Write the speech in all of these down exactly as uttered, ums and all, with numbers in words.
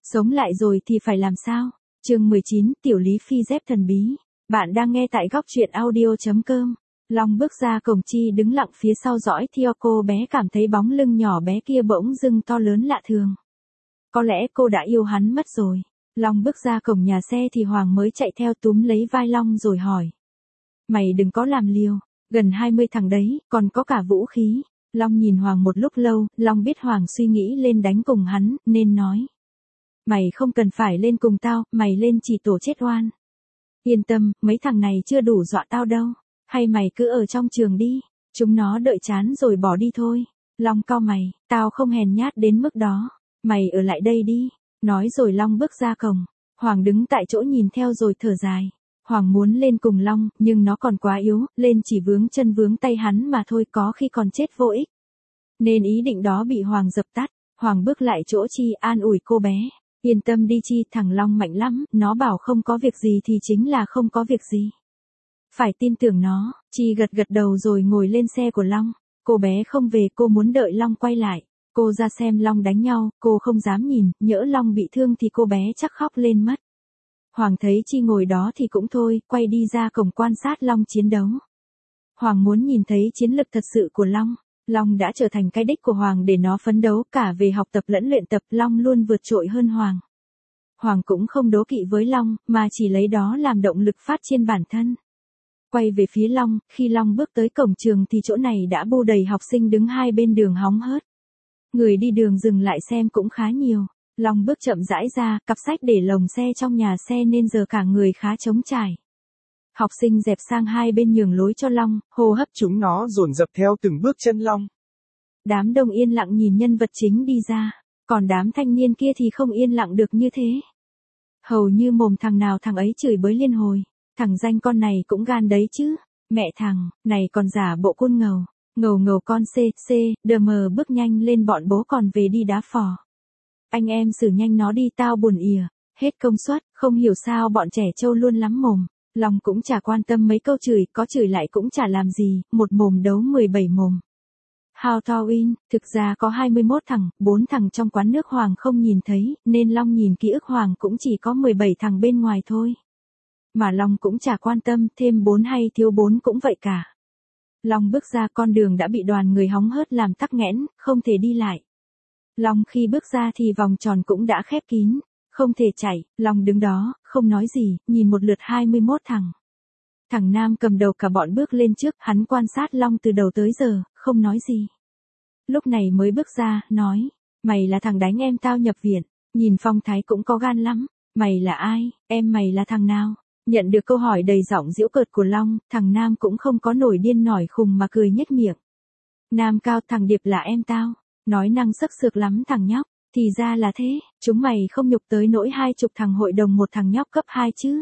Sống lại rồi thì phải làm sao? Chương mười chín, Tiểu Lý Phi dép thần bí. Bạn đang nghe tại góc truyện audio chấm com. Long bước ra cổng, Chi đứng lặng phía sau dõi theo cô bé, cảm thấy bóng lưng nhỏ bé kia bỗng dưng to lớn lạ thường. Có lẽ cô đã yêu hắn mất rồi. Long bước ra cổng nhà xe thì Hoàng mới chạy theo túm lấy vai Long rồi hỏi. Mày đừng có làm liều, gần hai mươi thằng đấy, còn có cả vũ khí. Long nhìn Hoàng một lúc lâu, Long biết Hoàng suy nghĩ lên đánh cùng hắn, nên nói. Mày không cần phải lên cùng tao, mày lên chỉ tổ chết oan. Yên tâm, mấy thằng này chưa đủ dọa tao đâu. Hay mày cứ ở trong trường đi, chúng nó đợi chán rồi bỏ đi thôi. Long cau mày, tao không hèn nhát đến mức đó. Mày ở lại đây đi. Nói rồi Long bước ra cổng. Hoàng đứng tại chỗ nhìn theo rồi thở dài. Hoàng muốn lên cùng Long, nhưng nó còn quá yếu, lên chỉ vướng chân vướng tay hắn mà thôi, có khi còn chết vô ích. Nên ý định đó bị Hoàng dập tắt. Hoàng bước lại chỗ Chi an ủi cô bé. Yên tâm đi Chi, thằng Long mạnh lắm, nó bảo không có việc gì thì chính là không có việc gì. Phải tin tưởng nó. Chi gật gật đầu rồi ngồi lên xe của Long. Cô bé không về, cô muốn đợi Long quay lại. Cô ra xem Long đánh nhau, cô không dám nhìn, nhỡ Long bị thương thì cô bé chắc khóc lên mất. Hoàng thấy Chi ngồi đó thì cũng thôi, quay đi ra cổng quan sát Long chiến đấu. Hoàng muốn nhìn thấy chiến lực thật sự của Long. Long đã trở thành cái đích của Hoàng để nó phấn đấu, cả về học tập lẫn luyện tập, Long luôn vượt trội hơn Hoàng. Hoàng cũng không đố kỵ với Long, mà chỉ lấy đó làm động lực phát triển bản thân. Quay về phía Long, khi Long bước tới cổng trường thì chỗ này đã bu đầy học sinh đứng hai bên đường hóng hớt. Người đi đường dừng lại xem cũng khá nhiều. Long bước chậm rãi ra, cặp sách để lồng xe trong nhà xe nên giờ cả người khá trống trải. Học sinh dẹp sang hai bên nhường lối cho Long, hô hấp chúng nó dồn dập theo từng bước chân Long. Đám đông yên lặng nhìn nhân vật chính đi ra, còn đám thanh niên kia thì không yên lặng được như thế. Hầu như mồm thằng nào thằng ấy chửi bới liên hồi. Thằng danh con này cũng gan đấy chứ. Mẹ thằng, này còn giả bộ côn ngầu. Ngầu ngầu con C, C, đờ mờ bước nhanh lên, bọn bố còn về đi đá phò. Anh em xử nhanh nó đi, tao buồn ỉa. Hết công suất, không hiểu sao bọn trẻ trâu luôn lắm mồm. Long cũng chả quan tâm mấy câu chửi, có chửi lại cũng chả làm gì, một mồm đấu mười bảy mồm. How to win, thực ra có hai mươi mốt thằng, bốn thằng trong quán nước Hoàng không nhìn thấy, nên Long nhìn ký ức Hoàng cũng chỉ có mười bảy thằng bên ngoài thôi. Mà Long cũng chả quan tâm, thêm bốn hay thiếu bốn cũng vậy cả. Long bước ra, con đường đã bị đoàn người hóng hớt làm tắc nghẽn, không thể đi lại. Long khi bước ra thì vòng tròn cũng đã khép kín, không thể chạy. Long đứng đó, không nói gì, nhìn một lượt hai mươi mốt thằng. Thằng Nam cầm đầu cả bọn bước lên trước, hắn quan sát Long từ đầu tới giờ, không nói gì. Lúc này mới bước ra, nói, mày là thằng đánh em tao nhập viện, nhìn phong thái cũng có gan lắm. Mày là ai, em mày là thằng nào? Nhận được câu hỏi đầy giọng giễu cợt của Long, thằng Nam cũng không có nổi điên nổi khùng mà cười nhếch miệng. Nam cao, thằng Điệp là em tao. Nói năng sắc sược lắm thằng nhóc. Thì ra là thế, chúng mày không nhục tới nỗi hai chục thằng hội đồng một thằng nhóc cấp hai chứ.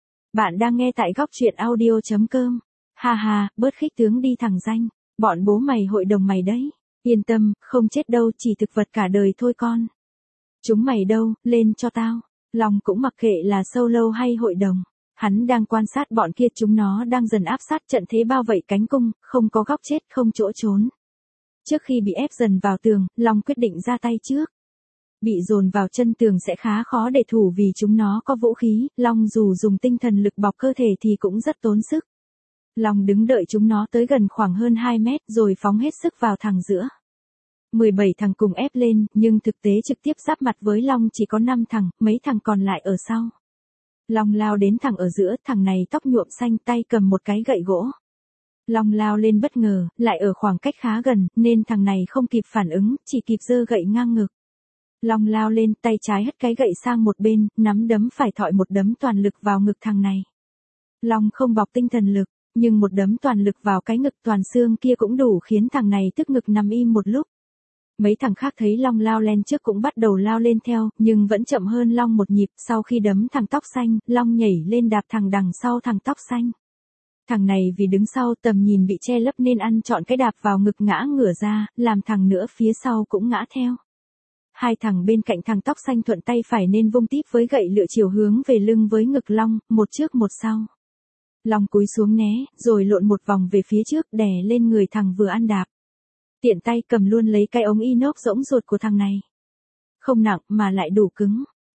Bạn đang nghe tại góc truyện audio chấm com. Ha ha, bớt khích tướng đi thằng danh. Bọn bố mày hội đồng mày đấy. Yên tâm, không chết đâu, chỉ thực vật cả đời thôi con. Chúng mày đâu, lên cho tao. Long cũng mặc kệ là solo hay hội đồng. Hắn đang quan sát bọn kia, chúng nó đang dần áp sát, trận thế bao vây cánh cung, không có góc chết, không chỗ trốn. Trước khi bị ép dần vào tường, Long quyết định ra tay trước. Bị dồn vào chân tường sẽ khá khó để thủ vì chúng nó có vũ khí, Long dù dùng tinh thần lực bọc cơ thể thì cũng rất tốn sức. Long đứng đợi chúng nó tới gần khoảng hơn hai mét rồi phóng hết sức vào thằng giữa. mười bảy thằng cùng ép lên, nhưng thực tế trực tiếp giáp mặt với Long chỉ có năm thằng, mấy thằng còn lại ở sau. Long lao đến thằng ở giữa, thằng này tóc nhuộm xanh, tay cầm một cái gậy gỗ. Long lao lên bất ngờ, lại ở khoảng cách khá gần, nên thằng này không kịp phản ứng, chỉ kịp giơ gậy ngang ngực. Long lao lên, tay trái hất cái gậy sang một bên, nắm đấm phải thọi một đấm toàn lực vào ngực thằng này. Long không bọc tinh thần lực, nhưng một đấm toàn lực vào cái ngực toàn xương kia cũng đủ khiến thằng này tức ngực nằm im một lúc. Mấy thằng khác thấy Long lao lên trước cũng bắt đầu lao lên theo, nhưng vẫn chậm hơn Long một nhịp. Sau khi đấm thằng tóc xanh, Long nhảy lên đạp thằng đằng sau thằng tóc xanh. Thằng này vì đứng sau tầm nhìn bị che lấp nên ăn trọn cái đạp vào ngực ngã ngửa ra, làm thằng nữa phía sau cũng ngã theo. Hai thằng bên cạnh thằng tóc xanh thuận tay phải nên vung típ với gậy lựa chiều hướng về lưng với ngực Long, một trước một sau. Long cúi xuống né, rồi lộn một vòng về phía trước đè lên người thằng vừa ăn đạp. Tiện tay cầm luôn lấy cái ống inox rỗng ruột của thằng này. Không nặng mà lại đủ cứng.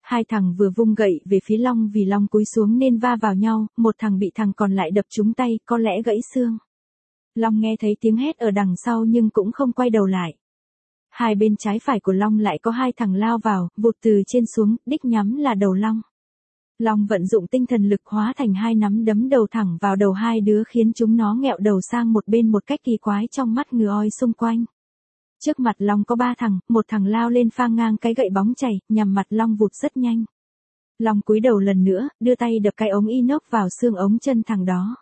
Hai thằng vừa vung gậy về phía Long vì Long cúi xuống nên va vào nhau, một thằng bị thằng còn lại đập trúng tay, có lẽ gãy xương. Long nghe thấy tiếng hét ở đằng sau nhưng cũng không quay đầu lại. Hai bên trái phải của Long lại có hai thằng lao vào, vụt từ trên xuống, đích nhắm là đầu Long. Long vận dụng tinh thần lực hóa thành hai nắm đấm đầu thẳng vào đầu hai đứa khiến chúng nó nghẹo đầu sang một bên một cách kỳ quái trong mắt người oi xung quanh. Trước mặt Long có ba thằng, một thằng lao lên phang ngang cái gậy bóng chảy, nhằm mặt Long vụt rất nhanh. Long cúi đầu lần nữa, đưa tay đập cái ống inox vào xương ống chân thằng đó.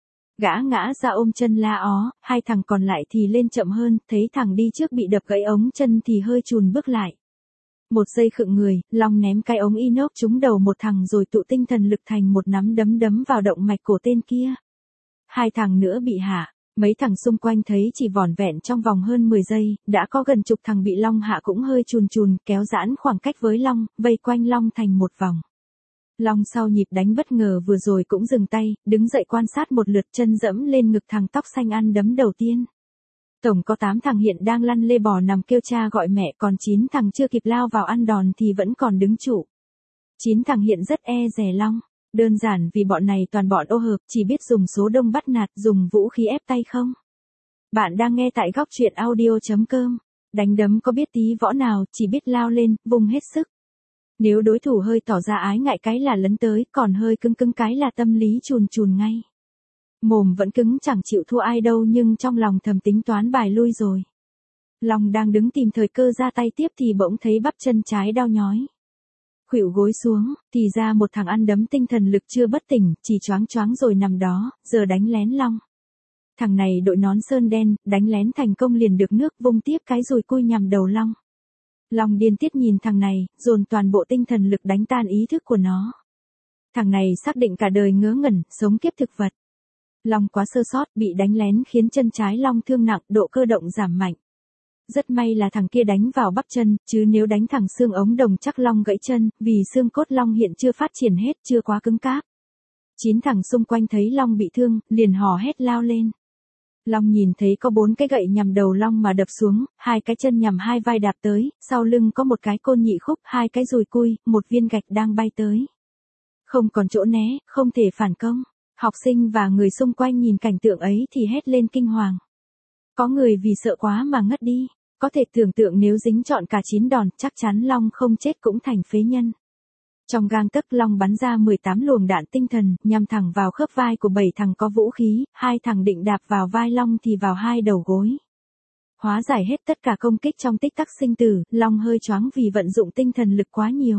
Gã ngã ra ôm chân la ó, hai thằng còn lại thì lên chậm hơn, thấy thằng đi trước bị đập gãy ống chân thì hơi chùn bước lại. Một giây khựng người, Long ném cái ống inox trúng đầu một thằng rồi tụ tinh thần lực thành một nắm đấm đấm vào động mạch cổ tên kia. Hai thằng nữa bị hạ, mấy thằng xung quanh thấy chỉ vỏn vẹn trong vòng hơn mười giây, đã có gần chục thằng bị Long hạ cũng hơi chùn chùn, kéo giãn khoảng cách với Long, vây quanh Long thành một vòng. Long sau nhịp đánh bất ngờ vừa rồi cũng dừng tay, đứng dậy quan sát một lượt, chân dẫm lên ngực thằng tóc xanh ăn đấm đầu tiên. Tổng có tám thằng hiện đang lăn lê bò nằm kêu cha gọi mẹ, còn chín thằng chưa kịp lao vào ăn đòn thì vẫn còn đứng trụ. chín thằng hiện rất e dè Long, đơn giản vì bọn này toàn bọn ô hợp, chỉ biết dùng số đông bắt nạt, dùng vũ khí ép tay không. Bạn đang nghe tại góc truyện audio chấm com, đánh đấm có biết tí võ nào, chỉ biết lao lên, vùng hết sức. Nếu đối thủ hơi tỏ ra ái ngại cái là lấn tới, còn hơi cứng cứng cái là tâm lý chùn chùn ngay. Mồm vẫn cứng chẳng chịu thua ai đâu nhưng trong lòng thầm tính toán bài lui rồi. Long đang đứng tìm thời cơ ra tay tiếp thì bỗng thấy bắp chân trái đau nhói. Khuỵu gối xuống, thì ra một thằng ăn đấm tinh thần lực chưa bất tỉnh, chỉ choáng choáng rồi nằm đó, giờ đánh lén Long. Thằng này đội nón sơn đen, đánh lén thành công liền được nước vung tiếp cái dùi cui nhằm đầu Long. Long điên tiết nhìn thằng này, dồn toàn bộ tinh thần lực đánh tan ý thức của nó. Thằng này xác định cả đời ngớ ngẩn, sống kiếp thực vật. Long quá sơ sót, bị đánh lén khiến chân trái Long thương nặng, độ cơ động giảm mạnh. Rất may là thằng kia đánh vào bắp chân, chứ nếu đánh thẳng xương ống đồng chắc Long gãy chân, vì xương cốt Long hiện chưa phát triển hết, chưa quá cứng cáp. Chín thằng xung quanh thấy Long bị thương, liền hò hét lao lên. Long nhìn thấy có bốn cái gậy nhằm đầu Long mà đập xuống, hai cái chân nhằm hai vai đạp tới, sau lưng có một cái côn nhị khúc, hai cái dùi cui, một viên gạch đang bay tới. Không còn chỗ né, không thể phản công. Học sinh và người xung quanh nhìn cảnh tượng ấy thì hét lên kinh hoàng. Có người vì sợ quá mà ngất đi, có thể tưởng tượng nếu dính trọn cả chín đòn chắc chắn Long không chết cũng thành phế nhân. Trong gang tấc Long bắn ra mười tám luồng đạn tinh thần, nhằm thẳng vào khớp vai của bảy thằng có vũ khí, hai thằng định đạp vào vai Long thì vào hai đầu gối. Hóa giải hết tất cả công kích trong tích tắc sinh tử, Long hơi choáng vì vận dụng tinh thần lực quá nhiều.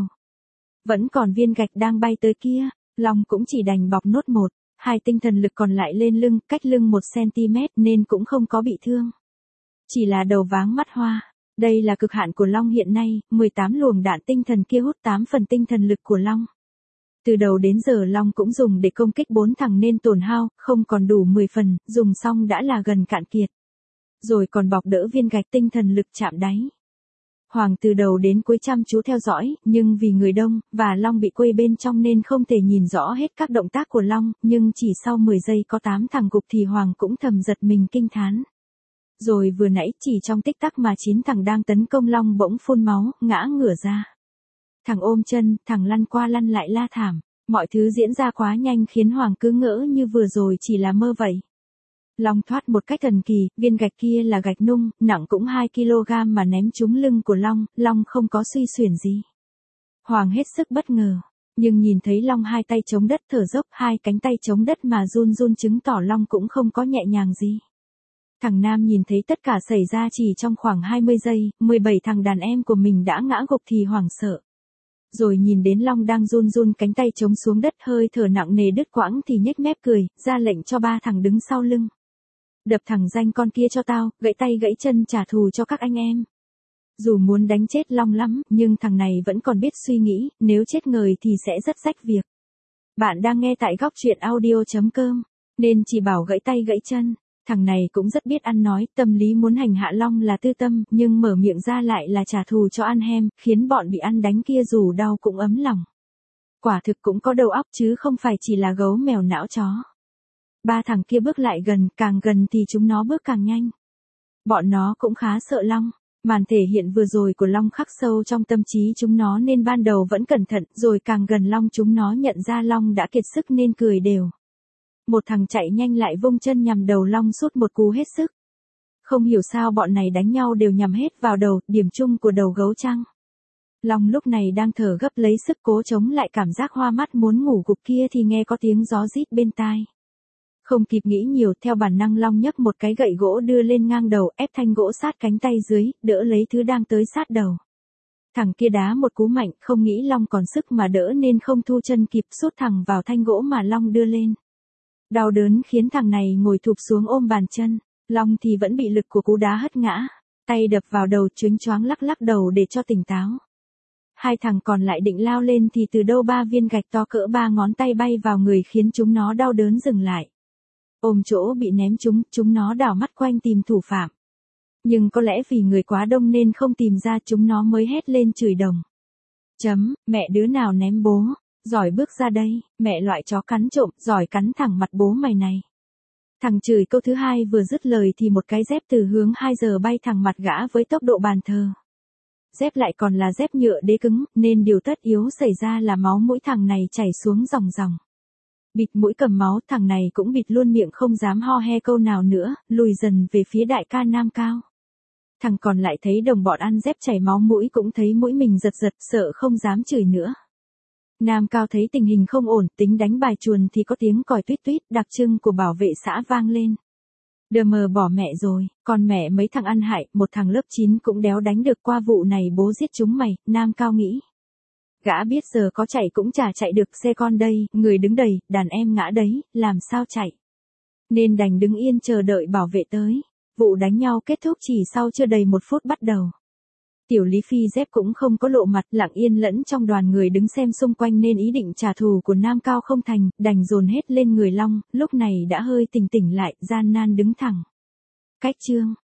Vẫn còn viên gạch đang bay tới kia, Long cũng chỉ đành bọc nốt một, hai tinh thần lực còn lại lên lưng, cách lưng một xăng-ti-mét nên cũng không có bị thương. Chỉ là đầu váng mắt hoa. Đây là cực hạn của Long hiện nay, mười tám luồng đạn tinh thần kia hút tám phần tinh thần lực của Long. Từ đầu đến giờ Long cũng dùng để công kích bốn thằng nên tổn hao, không còn đủ mười phần, dùng xong đã là gần cạn kiệt. Rồi còn bọc đỡ viên gạch tinh thần lực chạm đáy. Hoàng từ đầu đến cuối chăm chú theo dõi, nhưng vì người đông, và Long bị quây bên trong nên không thể nhìn rõ hết các động tác của Long, nhưng chỉ sau mười giây có tám thằng gục thì Hoàng cũng thầm giật mình kinh thán. Rồi vừa nãy chỉ trong tích tắc mà chín thằng đang tấn công Long bỗng phun máu, ngã ngửa ra. Thằng ôm chân, thằng lăn qua lăn lại la thảm. Mọi thứ diễn ra quá nhanh khiến Hoàng cứ ngỡ như vừa rồi chỉ là mơ vậy. Long thoát một cách thần kỳ, viên gạch kia là gạch nung, nặng cũng hai ki lô gam mà ném trúng lưng của Long, Long không có suy xuyển gì. Hoàng hết sức bất ngờ, nhưng nhìn thấy Long hai tay chống đất thở dốc, hai cánh tay chống đất mà run run chứng tỏ Long cũng không có nhẹ nhàng gì. Thằng Nam nhìn thấy tất cả xảy ra chỉ trong khoảng hai mươi giây, mười bảy thằng đàn em của mình đã ngã gục thì hoảng sợ. Rồi nhìn đến Long đang run run cánh tay chống xuống đất hơi thở nặng nề đứt quãng thì nhếch mép cười, ra lệnh cho ba thằng đứng sau lưng. Đập thằng danh con kia cho tao, gãy tay gãy chân trả thù cho các anh em. Dù muốn đánh chết Long lắm, nhưng thằng này vẫn còn biết suy nghĩ, nếu chết người thì sẽ rất rách việc. Bạn đang nghe tại góc truyện audio chấm com, nên chỉ bảo gãy tay gãy chân. Thằng này cũng rất biết ăn nói, tâm lý muốn hành hạ Long là tư tâm, nhưng mở miệng ra lại là trả thù cho ăn hem, khiến bọn bị ăn đánh kia dù đau cũng ấm lòng. Quả thực cũng có đầu óc chứ không phải chỉ là gấu mèo não chó. Ba thằng kia bước lại gần, càng gần thì chúng nó bước càng nhanh. Bọn nó cũng khá sợ Long, Màn thể hiện vừa rồi của Long khắc sâu trong tâm trí chúng nó nên ban đầu vẫn cẩn thận, rồi càng gần Long chúng nó nhận ra Long đã kiệt sức nên cười đều. Một thằng chạy nhanh lại vung chân nhằm đầu Long sút một cú hết sức. Không hiểu sao bọn này đánh nhau đều nhằm hết vào đầu, điểm chung của đầu gấu trăng. Long lúc này đang thở gấp lấy sức cố chống lại cảm giác hoa mắt muốn ngủ gục kia thì nghe có tiếng gió rít bên tai. Không kịp nghĩ nhiều, theo bản năng Long nhấc một cái gậy gỗ đưa lên ngang đầu, ép thanh gỗ sát cánh tay dưới, đỡ lấy thứ đang tới sát đầu. Thằng kia đá một cú mạnh, không nghĩ Long còn sức mà đỡ nên không thu chân kịp, sút thẳng vào thanh gỗ mà Long đưa lên. Đau đớn khiến thằng này ngồi thụp xuống ôm bàn chân, Long thì vẫn bị lực của cú đá hất ngã, tay đập vào đầu choáng choáng lắc lắc đầu để cho tỉnh táo. Hai thằng còn lại định lao lên thì từ đâu ba viên gạch to cỡ ba ngón tay bay vào người khiến chúng nó đau đớn dừng lại. Ôm chỗ bị ném chúng, chúng nó đảo mắt quanh tìm thủ phạm. Nhưng có lẽ vì người quá đông nên không tìm ra, chúng nó mới hét lên chửi đồng. Chấm, mẹ đứa nào ném bố, giỏi bước ra đây, mẹ loại chó cắn trộm, giỏi cắn thẳng mặt bố mày này. Thằng chửi câu thứ hai vừa dứt lời thì một cái dép từ hướng hai giờ bay thẳng mặt gã với tốc độ bàn thờ. Dép lại còn là dép nhựa đế cứng, nên điều tất yếu xảy ra là máu mũi thằng này chảy xuống ròng ròng. Bịt mũi cầm máu, thằng này cũng bịt luôn miệng không dám ho he câu nào nữa, lùi dần về phía đại ca Nam Cao. Thằng còn lại thấy đồng bọn ăn dép chảy máu mũi cũng thấy mũi mình giật giật, sợ không dám chửi nữa. Nam Cao thấy tình hình không ổn, tính đánh bài chuồn thì có tiếng còi tuýt tuýt đặc trưng của bảo vệ xã vang lên. Đờ mờ bỏ mẹ rồi, còn mẹ mấy thằng ăn hại, một thằng lớp chín cũng đéo đánh được, qua vụ này bố giết chúng mày, Nam Cao nghĩ. Gã biết giờ có chạy cũng chả chạy được, xe con đây, người đứng đầy, đàn em ngã đấy, làm sao chạy. Nên đành đứng yên chờ đợi bảo vệ tới. Vụ đánh nhau kết thúc chỉ sau chưa đầy một phút bắt đầu. Tiểu Lý Phi dép cũng không có lộ mặt, lặng yên lẫn trong đoàn người đứng xem xung quanh nên ý định trả thù của Nam Cao không thành, đành dồn hết lên người Long, lúc này đã hơi tỉnh tỉnh lại, gian nan đứng thẳng. Cách chương